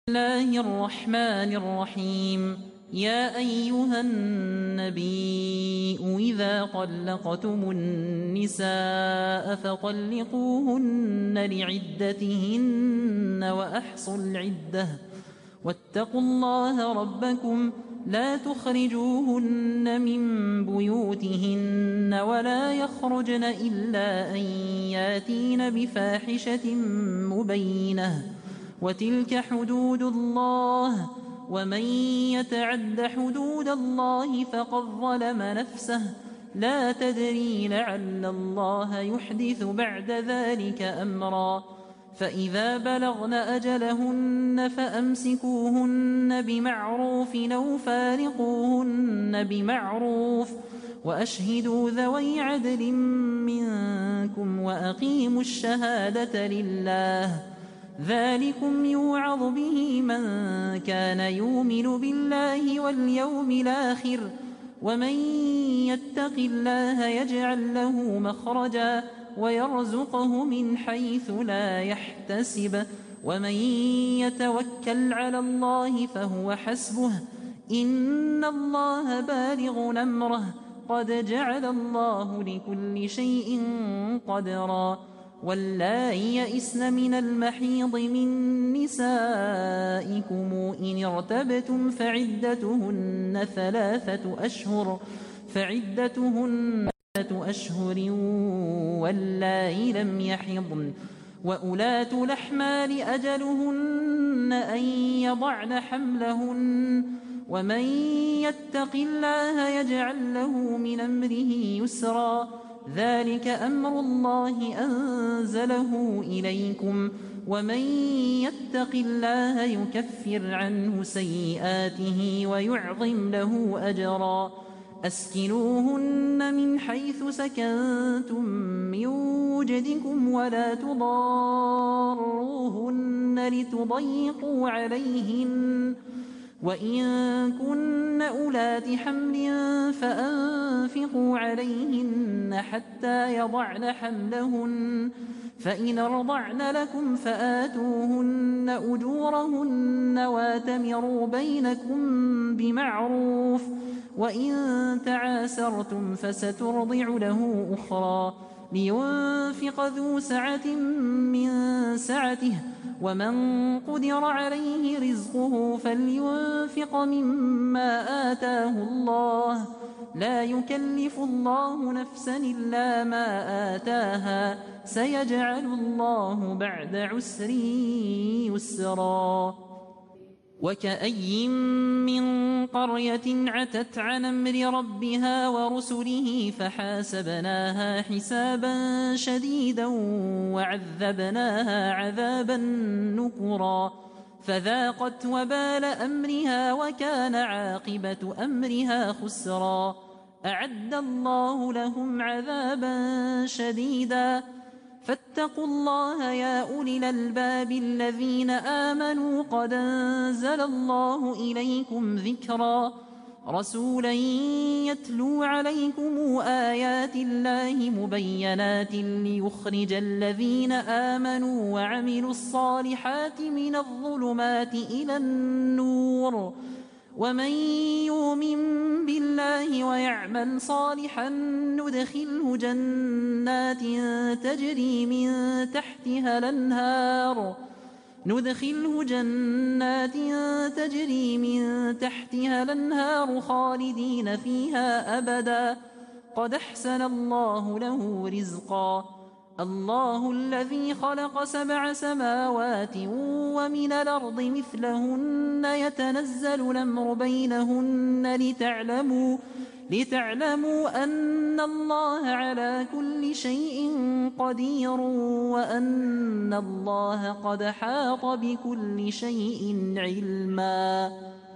الله الرحمن الرحيم. يا أيها النبي إذا طلقتم النساء فطلقوهن لعدتهن وأحصوا العدة واتقوا الله ربكم لا تخرجوهن من بيوتهن ولا يخرجن إلا أن ياتين بفاحشة مبينة وتلك حدود الله ومن يتعد حدود الله فقد ظلم نفسه لا تدري لعل الله يحدث بعد ذلك أمرا. فإذا بلغن أجلهن فأمسكوهن بمعروف أو فارقوهن بمعروف وأشهدوا ذوي عدل منكم وأقيموا الشهادة لله ذلكم يوعظ به من كان يؤمن بالله واليوم الآخر ومن يتق الله يجعل له مخرجا ويرزقه من حيث لا يحتسب ومن يتوكل على الله فهو حسبه إن الله بالغ أمره قد جعل الله لكل شيء قدرا. واللائي يئسن من المحيض من نسائكم إن ارتبتم فعدتهن 3 أشهر واللائي لم يحضن وأولاة الأحمال أجلهن أن يضعن حملهن ومن يتق الله يجعل له من أمره يسرا ذلك أمر الله أنزله إليكم ومن يتق الله يكفر عنه سيئاته ويعظم له أجرا. أسكنوهن من حيث سكنتم من وجدكم ولا تضاروهن لتضيقوا عليهن وإن كن أولات حمل فأنفقوا عليهن حتى يضعن حملهن فإن أرضعن لكم فآتوهن أجورهن واتمروا بينكم بمعروف وإن تعاسرتم فسترضع له أخرى لينفق ذو سعة من سعته ومن قدر عليه رزقه فلينفق مما آتاه الله لا يكلف الله نفسا إلا ما آتاها سيجعل الله بعد عسر يسرا. وكأي من قرية عتت عن أمر ربها ورسله فحاسبناها حسابا شديدا وعذبناها عذابا نكرا فذاقت وبال أمرها وكان عاقبة أمرها خسرا. أعد الله لهم عذابا شديدا فاتقوا الله يا أولي الألباب الذين آمنوا قد أنزل الله إليكم ذكرا رسولا يتلو عليكم آيات الله مبينات ليخرج الذين آمنوا وعملوا الصالحات من الظلمات إلى النور ومن يؤمن بالله ويعمل صالحا ندخله جنات تجري من تحتها الأنهار خالدين فيها أبدا قد أحسن الله له رزقا. الله الذي خلق 7 سماوات ومن الأرض مثلهن يتنزل الأمر بينهن لتعلموا أن الله على كل شيء قدير وأن الله قد حاط بكل شيء علما.